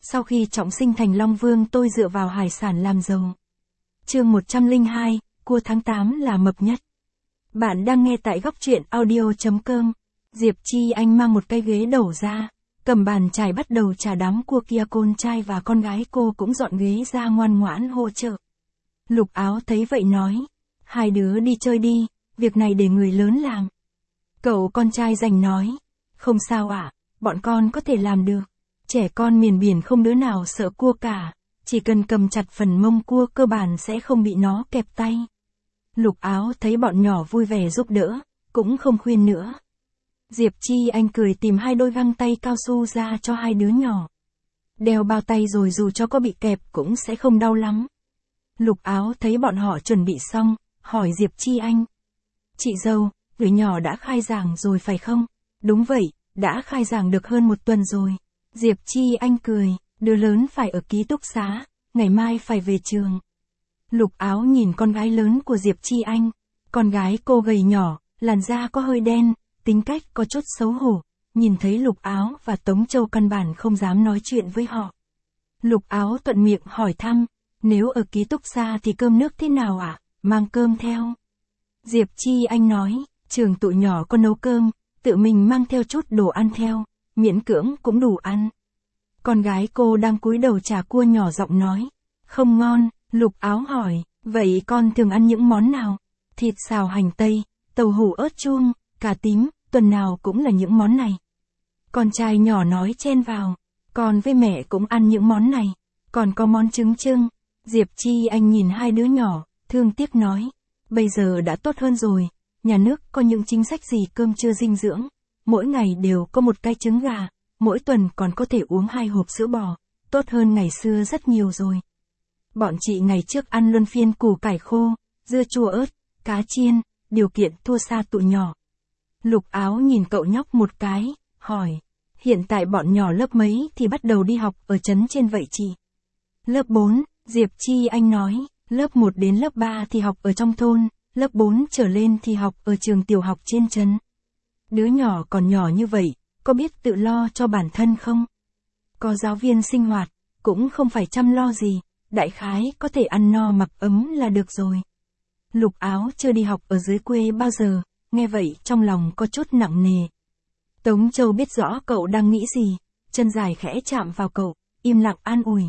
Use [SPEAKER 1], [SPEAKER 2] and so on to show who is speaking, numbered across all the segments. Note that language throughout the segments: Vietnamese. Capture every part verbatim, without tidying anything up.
[SPEAKER 1] Sau khi trọng sinh thành Long Vương tôi dựa vào hải sản làm giàu. Chương một trăm lẻ hai, cua tháng tám là mập nhất. Bạn đang nghe tại góc truyện audio chấm com. Diệp Chi Anh mang một cái ghế đẩu ra, cầm bàn chải bắt đầu chà đám cua kia, con trai và con gái cô cũng dọn ghế ra ngoan ngoãn hỗ trợ. Lục Áo thấy vậy nói, hai đứa đi chơi đi, việc này để người lớn làm. Cậu con trai rành nói, không sao ạ, bọn con có thể làm được. Trẻ con miền biển không đứa nào sợ cua cả, chỉ cần cầm chặt phần mông cua cơ bản sẽ không bị nó kẹp tay. Lục Áo thấy bọn nhỏ vui vẻ giúp đỡ, cũng không khuyên nữa. Diệp Chi Anh cười tìm hai đôi găng tay cao su ra cho hai đứa nhỏ. Đeo bao tay rồi dù cho có bị kẹp cũng sẽ không đau lắm. Lục Áo thấy bọn họ chuẩn bị xong, hỏi Diệp Chi Anh. Chị dâu, đứa nhỏ đã khai giảng rồi phải không? Đúng vậy, đã khai giảng được hơn một tuần rồi. Diệp Chi Anh cười, đứa lớn phải ở ký túc xá, ngày mai phải về trường. Lục Áo nhìn con gái lớn của Diệp Chi Anh. Con gái cô gầy nhỏ, làn da có hơi đen, tính cách có chút xấu hổ. Nhìn thấy Lục Áo và Tống Châu căn bản không dám nói chuyện với họ. Lục Áo thuận miệng hỏi thăm, nếu ở ký túc xá thì cơm nước thế nào ạ? À? Mang cơm theo. Diệp Chi Anh nói, trường tụi nhỏ có nấu cơm, tự mình mang theo chút đồ ăn theo, miễn cưỡng cũng đủ ăn. Con gái cô đang cúi đầu chà cua nhỏ giọng nói, không ngon. Lục Áo hỏi, vậy con thường ăn những món nào? Thịt xào hành tây, tàu hũ ớt chuông, cà tím, tuần nào cũng là những món này. Con trai nhỏ nói chen vào, con với mẹ cũng ăn những món này, còn có món trứng trưng. Diệp Chi Anh nhìn hai đứa nhỏ, thương tiếc nói, bây giờ đã tốt hơn rồi, nhà nước có những chính sách gì cơm trưa dinh dưỡng, mỗi ngày đều có một cái trứng gà, mỗi tuần còn có thể uống hai hộp sữa bò, tốt hơn ngày xưa rất nhiều rồi. Bọn chị ngày trước ăn luân phiên củ cải khô, dưa chua ớt, cá chiên, điều kiện thua xa tụi nhỏ. Lục Áo nhìn cậu nhóc một cái, hỏi, hiện tại bọn nhỏ lớp mấy thì bắt đầu đi học ở trấn trên vậy chị? Lớp bốn, Diệp Chi Anh nói, lớp một đến lớp ba thì học ở trong thôn, lớp bốn trở lên thì học ở trường tiểu học trên trấn. Đứa nhỏ còn nhỏ như vậy, có biết tự lo cho bản thân không? Có giáo viên sinh hoạt, cũng không phải chăm lo gì. Đại khái có thể ăn no mặc ấm là được rồi. Lục Áo chưa đi học ở dưới quê bao giờ, nghe vậy trong lòng có chút nặng nề. Tống Châu biết rõ cậu đang nghĩ gì, chân dài khẽ chạm vào cậu, im lặng an ủi.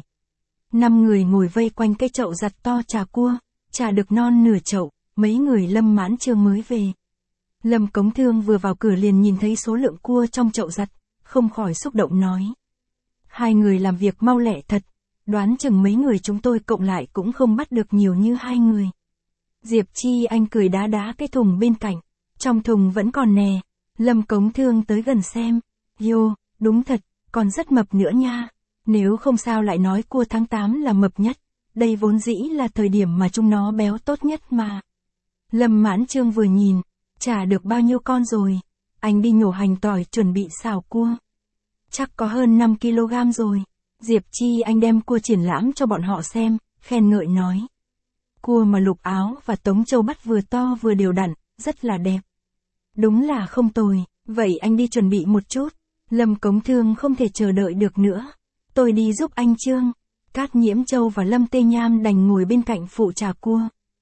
[SPEAKER 1] Năm người ngồi vây quanh cái chậu giặt to trà cua, trà được non nửa chậu, mấy người Lâm Mãn Trương mới về. Lâm Cống Thương vừa vào cửa liền nhìn thấy số lượng cua trong chậu giặt, không khỏi xúc động nói. Hai người làm việc mau lẹ thật. Đoán chừng mấy người chúng tôi cộng lại cũng không bắt được nhiều như hai người. Diệp Chi Anh cười đá đá cái thùng bên cạnh. Trong thùng vẫn còn nè. Lâm Cống Thương tới gần xem. Yo, đúng thật, còn rất mập nữa nha. Nếu không sao lại nói cua tháng tám là mập nhất. Đây vốn dĩ là thời điểm mà chúng nó béo tốt nhất mà. Lâm Mãn Trương vừa nhìn. Chả được bao nhiêu con rồi. Anh đi nhổ hành tỏi chuẩn bị xào cua. Chắc có hơn năm ki lô gam rồi. Diệp Chi Anh đem cua triển lãm cho bọn họ xem, khen ngợi nói. Cua mà Lục Áo và Tống Châu bắt vừa to vừa đều đặn, rất là đẹp. Đúng là không tồi, vậy anh đi chuẩn bị một chút. Lâm Cống Thương không thể chờ đợi được nữa. Tôi đi giúp anh Trương. Cát Nhiễm Châu và Lâm Tê Nham đành ngồi bên cạnh phụ trà cua.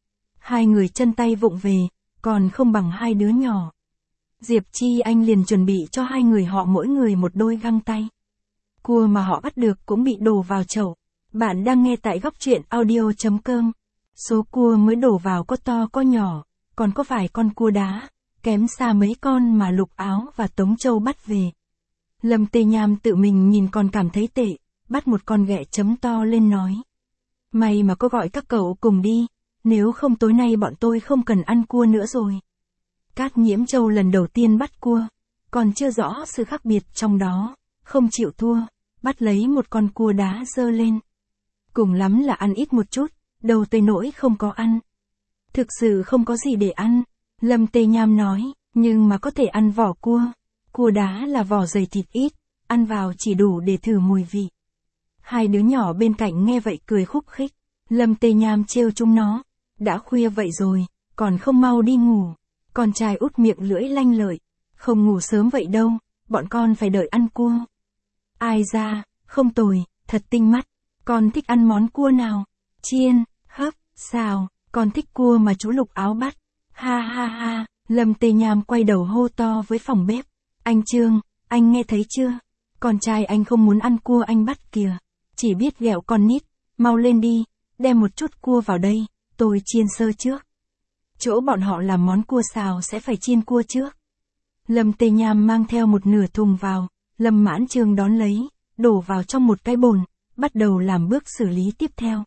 [SPEAKER 1] Hai người chân tay vụng về, còn không bằng hai đứa nhỏ. Diệp Chi Anh liền chuẩn bị cho hai người họ mỗi người một đôi găng tay. Cua mà họ bắt được cũng bị đổ vào chậu. Bạn đang nghe tại góc truyện audio chấm com. Số cua mới đổ vào có to có nhỏ, còn có vài con cua đá, kém xa mấy con mà Lục Áo và Tống Châu bắt về. Lâm Tê Nham tự mình nhìn còn cảm thấy tệ, bắt một con ghẹ chấm to lên nói. May mà có gọi các cậu cùng đi, nếu không tối nay bọn tôi không cần ăn cua nữa rồi. Cát Nhiễm Châu lần đầu tiên bắt cua, còn chưa rõ sự khác biệt trong đó, không chịu thua. Bắt lấy một con cua đá dơ lên. Cùng lắm là ăn ít một chút, đầu tới nỗi không có ăn. Thực sự không có gì để ăn, Lâm Tê Nham nói, nhưng mà có thể ăn vỏ cua. Cua đá là vỏ dày thịt ít, ăn vào chỉ đủ để thử mùi vị. Hai đứa nhỏ bên cạnh nghe vậy cười khúc khích. Lâm Tê Nham trêu chúng nó, đã khuya vậy rồi, còn không mau đi ngủ. Con trai út miệng lưỡi lanh lợi, không ngủ sớm vậy đâu, bọn con phải đợi ăn cua. Ai ra, không tồi, thật tinh mắt. Con thích ăn món cua nào? Chiên, hấp, xào, con thích cua mà chú Lục Áo bắt. Ha ha ha, Lâm Tê Nham quay đầu hô to với phòng bếp. Anh Trương, anh nghe thấy chưa? Con trai anh không muốn ăn cua anh bắt kìa. Chỉ biết ghẹo con nít, mau lên đi, đem một chút cua vào đây, tôi chiên sơ trước. Chỗ bọn họ làm món cua xào sẽ phải chiên cua trước. Lâm Tê Nham mang theo một nửa thùng vào, Lâm Mãn Trương đón lấy, đổ vào trong một cái bồn, bắt đầu làm bước xử lý tiếp theo.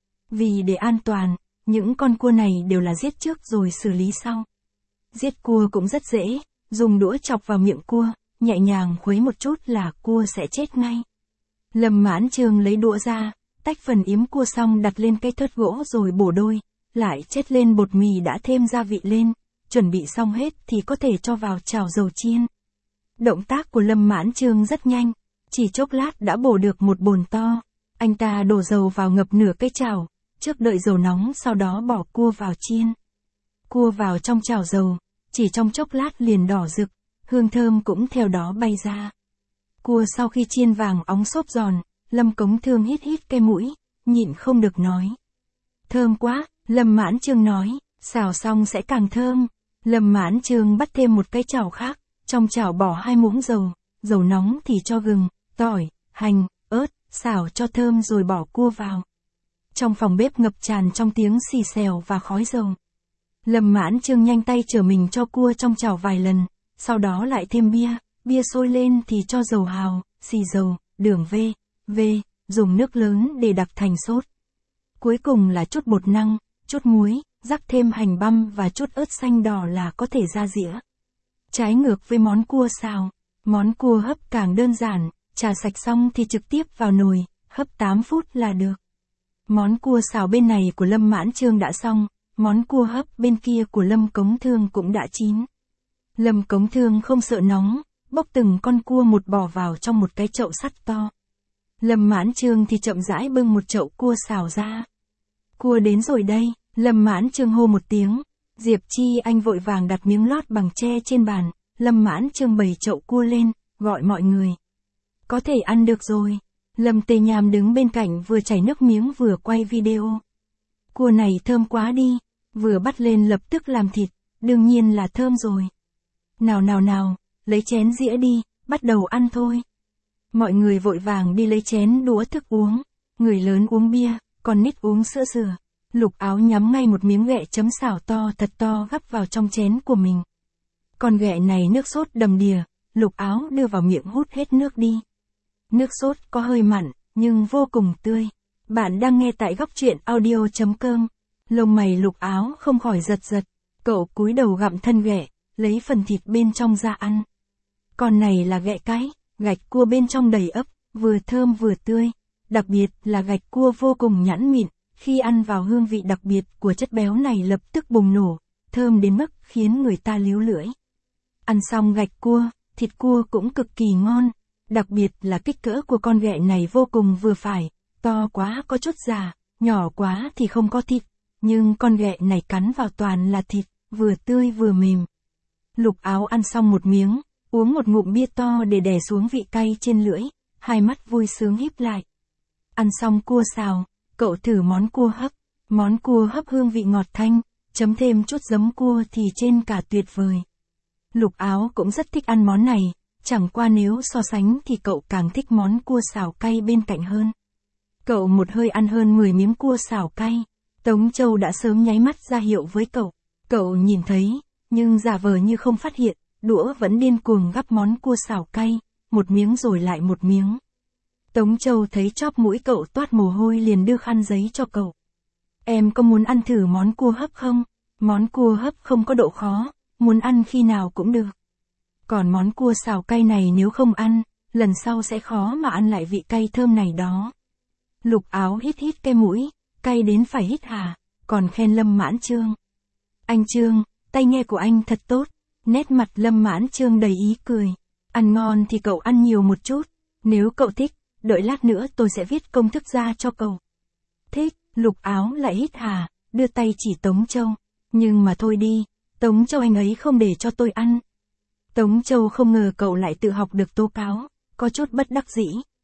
[SPEAKER 1] Vì để an toàn, những con cua này đều là giết trước rồi xử lý sau. Giết cua cũng rất dễ, dùng đũa chọc vào miệng cua, nhẹ nhàng khuấy một chút là cua sẽ chết ngay. Lâm Mãn Trương lấy đũa ra, tách phần yếm cua xong đặt lên cái thớt gỗ rồi bổ đôi, lại chết lên bột mì đã thêm gia vị lên, chuẩn bị xong hết thì có thể cho vào chảo dầu chiên. Động tác của Lâm Mãn Trương rất nhanh, chỉ chốc lát đã bổ được một bồn to. Anh ta đổ dầu vào ngập nửa cái chảo, trước đợi dầu nóng sau đó bỏ cua vào chiên. Cua vào trong chảo dầu, chỉ trong chốc lát liền đỏ rực, hương thơm cũng theo đó bay ra. Cua sau khi chiên vàng óng xốp giòn, Lâm Cống Thương hít hít cái mũi, nhịn không được nói. Thơm quá, Lâm Mãn Trương nói, xào xong sẽ càng thơm. Lâm Mãn Trương bắt thêm một cái chảo khác, trong chảo bỏ hai muỗng dầu, dầu nóng thì cho gừng, tỏi, hành, ớt, xào cho thơm rồi bỏ cua vào. Trong phòng bếp ngập tràn trong tiếng xì xèo và khói dầu. Lâm Mãn Trương nhanh tay chở mình cho cua trong chảo vài lần, sau đó lại thêm bia, bia sôi lên thì cho dầu hào, xì dầu, đường v, v, dùng nước lớn để đặc thành sốt. Cuối cùng là chút bột năng, chút muối, rắc thêm hành băm và chút ớt xanh đỏ là có thể ra dĩa. Trái ngược với món cua xào, món cua hấp càng đơn giản, chà sạch xong thì trực tiếp vào nồi, hấp tám phút là được. Món cua xào bên này của Lâm Mãn Trương đã xong, món cua hấp bên kia của Lâm Cống Thương cũng đã chín. Lâm Cống Thương không sợ nóng, bốc từng con cua một bỏ vào trong một cái chậu sắt to. Lâm Mãn Trương thì chậm rãi bưng một chậu cua xào ra. Cua đến rồi đây, Lâm Mãn Trương hô một tiếng. Diệp Chi Anh vội vàng đặt miếng lót bằng tre trên bàn, Lâm Mãn Trương bày chậu cua lên, gọi mọi người. Có thể ăn được rồi. Lâm Tê Nham đứng bên cạnh vừa chảy nước miếng vừa quay video. Cua này thơm quá đi, vừa bắt lên lập tức làm thịt, đương nhiên là thơm rồi. Nào nào nào, lấy chén dĩa đi, bắt đầu ăn thôi. Mọi người vội vàng đi lấy chén đũa thức uống, người lớn uống bia, còn nít uống sữa dừa. Lục Áo nhắm ngay một miếng ghẹ chấm xào to thật to gắp vào trong chén của mình. Con ghẹ này nước sốt đầm đìa, Lục Áo đưa vào miệng hút hết nước đi. Nước sốt có hơi mặn, nhưng vô cùng tươi. Bạn đang nghe tại góc truyện audio chấm com. Lông mày Lục Áo không khỏi giật giật. Cậu cúi đầu gặm thân ghẹ, lấy phần thịt bên trong ra ăn. Con này là ghẹ cái, gạch cua bên trong đầy ấp, vừa thơm vừa tươi. Đặc biệt là gạch cua vô cùng nhẵn mịn. Khi ăn vào hương vị đặc biệt của chất béo này lập tức bùng nổ, thơm đến mức khiến người ta líu lưỡi. Ăn xong gạch cua, thịt cua cũng cực kỳ ngon, đặc biệt là kích cỡ của con ghẹ này vô cùng vừa phải, to quá có chút già, nhỏ quá thì không có thịt, nhưng con ghẹ này cắn vào toàn là thịt, vừa tươi vừa mềm. Lục Áo ăn xong một miếng, uống một ngụm bia to để đè xuống vị cay trên lưỡi, hai mắt vui sướng híp lại. Ăn xong cua xào, cậu thử món cua hấp, món cua hấp hương vị ngọt thanh, chấm thêm chút giấm cua thì trên cả tuyệt vời. Lục Áo cũng rất thích ăn món này, chẳng qua nếu so sánh thì cậu càng thích món cua xào cay bên cạnh hơn. Cậu một hơi ăn hơn mười miếng cua xào cay, Tống Châu đã sớm nháy mắt ra hiệu với cậu. Cậu nhìn thấy, nhưng giả vờ như không phát hiện, đũa vẫn điên cuồng gắp món cua xào cay, một miếng rồi lại một miếng. Tống Châu thấy chóp mũi cậu toát mồ hôi liền đưa khăn giấy cho cậu. Em có muốn ăn thử món cua hấp không? Món cua hấp không có độ khó, muốn ăn khi nào cũng được. Còn món cua xào cay này nếu không ăn, lần sau sẽ khó mà ăn lại vị cay thơm này đó. Lục Áo hít hít cái mũi, cay đến phải hít hà, còn khen Lâm Mãn Trương. Anh Trương, tay nghe của anh thật tốt. Nét mặt Lâm Mãn Trương đầy ý cười. Ăn ngon thì cậu ăn nhiều một chút, nếu cậu thích, đợi lát nữa tôi sẽ viết công thức ra cho cậu. Thích, Lục Áo lại hít hà, đưa tay chỉ Tống Châu. Nhưng mà thôi đi, Tống Châu anh ấy không để cho tôi ăn. Tống Châu không ngờ cậu lại tự học được tố cáo, có chút bất đắc dĩ.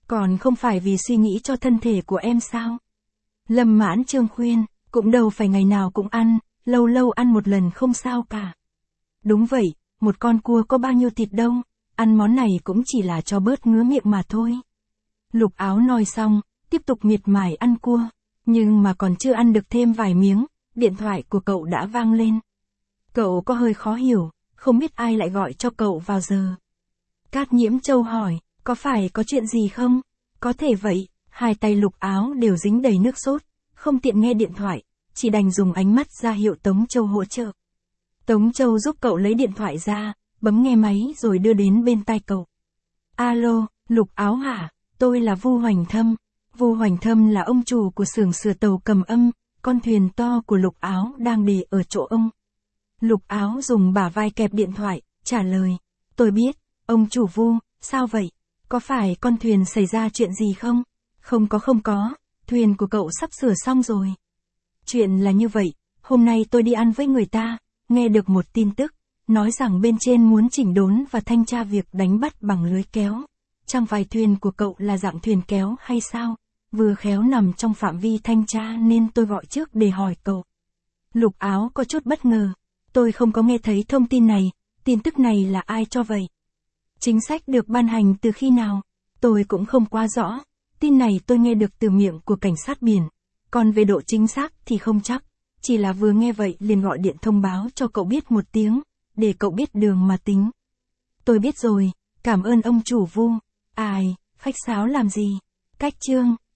[SPEAKER 1] Còn không phải vì suy nghĩ cho thân thể của em sao? Lâm Mãn Trương khuyên, cũng đâu phải ngày nào cũng ăn, lâu lâu ăn một lần không sao cả. Đúng vậy, một con cua có bao nhiêu thịt đâu, ăn món này cũng chỉ là cho bớt ngứa miệng mà thôi. Lục Áo nói xong, tiếp tục miệt mài ăn cua, nhưng mà còn chưa ăn được thêm vài miếng, điện thoại của cậu đã vang lên. Cậu có hơi khó hiểu, không biết ai lại gọi cho cậu vào giờ. Cát Nhiễm Châu hỏi, có phải có chuyện gì không? Có thể vậy, hai tay Lục Áo đều dính đầy nước sốt, không tiện nghe điện thoại, chỉ đành dùng ánh mắt ra hiệu Tống Châu hỗ trợ. Tống Châu giúp cậu lấy điện thoại ra, bấm nghe máy rồi đưa đến bên tai cậu. Alo, Lục Áo hả? Tôi là Vu Hoành Thâm. Vu Hoành Thâm là ông chủ của xưởng sửa tàu Cầm Âm, con thuyền to của Lục Áo đang để ở chỗ ông. Lục Áo dùng bả vai kẹp điện thoại, trả lời. Tôi biết, ông chủ Vu, sao vậy? Có phải con thuyền xảy ra chuyện gì không? Không có không có, thuyền của cậu sắp sửa xong rồi. Chuyện là như vậy, hôm nay tôi đi ăn với người ta, nghe được một tin tức, nói rằng bên trên muốn chỉnh đốn và thanh tra việc đánh bắt bằng lưới kéo. Chẳng phải thuyền của cậu là dạng thuyền kéo hay sao? Vừa khéo nằm trong phạm vi thanh tra nên tôi gọi trước để hỏi cậu. Lục Áo có chút bất ngờ. Tôi không có nghe thấy thông tin này, tin tức này là ai cho vậy? Chính sách được ban hành từ khi nào? Tôi cũng không quá rõ, tin này tôi nghe được từ miệng của cảnh sát biển, còn về độ chính xác thì không chắc, chỉ là vừa nghe vậy liền gọi điện thông báo cho cậu biết một tiếng, để cậu biết đường mà tính. Tôi biết rồi, cảm ơn ông chủ Vu. Ai, khách sáo làm gì? Cách chương